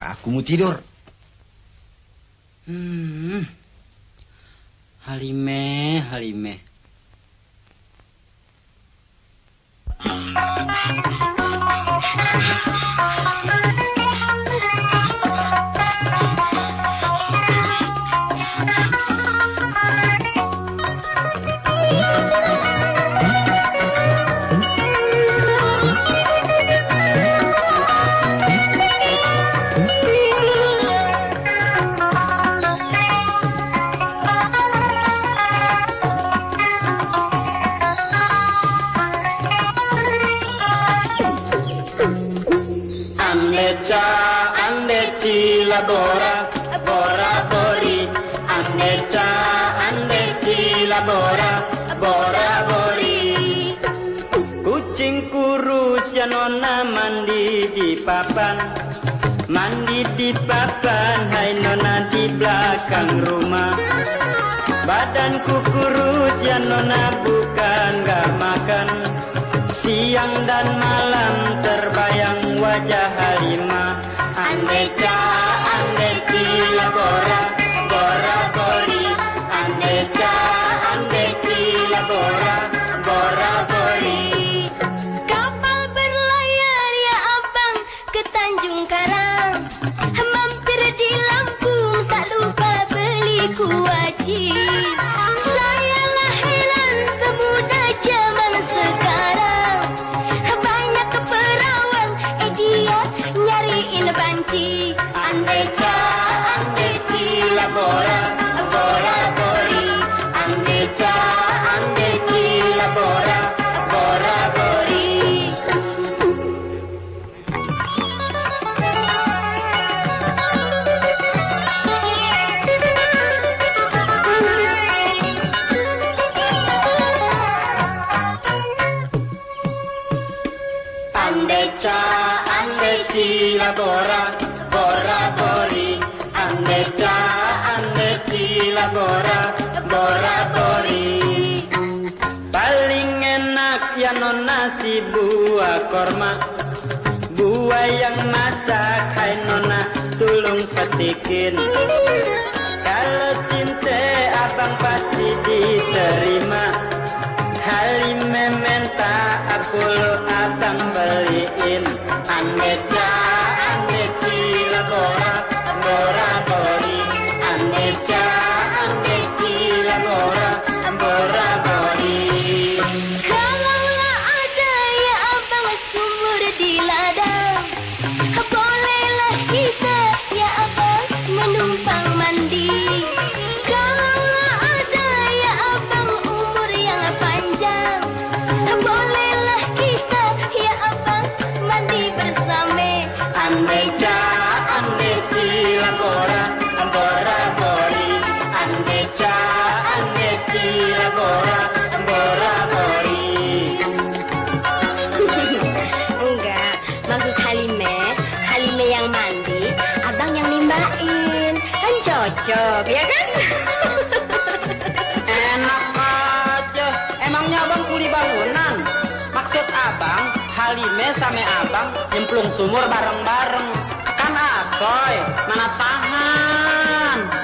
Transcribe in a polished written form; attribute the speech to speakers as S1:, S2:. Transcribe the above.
S1: Aku mau tidur.
S2: Halime.
S3: Bora, bora, bori, andecila, bora, bori. Kucing kurus ya nona mandi di papan, hai nona di belakang rumah. Badanku kurus ya nona bukan gak makan, siang dan malam terbayang wajah Halimah. Andecila, bora, bori, andecila, bora, bori.
S4: Kapal berlayar ya abang ke Tanjung Karang, mampir di Lampung tak lupa beli kuaci. Saya lah heran pemuda zaman sekarang, banyak perawan dia nyariin banci. Andecila, bora, bori, andecila, bora, bori.
S3: Andecila, bora, bori, andecila, bora, bori. Paling enak ya nona si buah korma, buah yang masak hai nona tulung petikin. Kalau cinta abang pasti diterima, Halime minta apulu abang beliin. Andecila, bora, bori, andecila, bora, bori.
S4: Kalaulah ada ya abang sumur di ladang, bolehlah kita ya abang menumpang mandi. Kalaulah ada ya abang umur yang panjang, bolehlah kita ya abang mandi bersama.
S3: Andecila, bora, bori, andecila, bora, bori.
S4: Enggak, maksud Halime yang mandi, abang yang nimbain. Kan cocok, ya kan?
S2: Enak aja. Emangnya abang kuli bangunan? Maksud abang, Halime sama abang nyemplung sumur bareng-bareng. Kan asoy, mana tahan.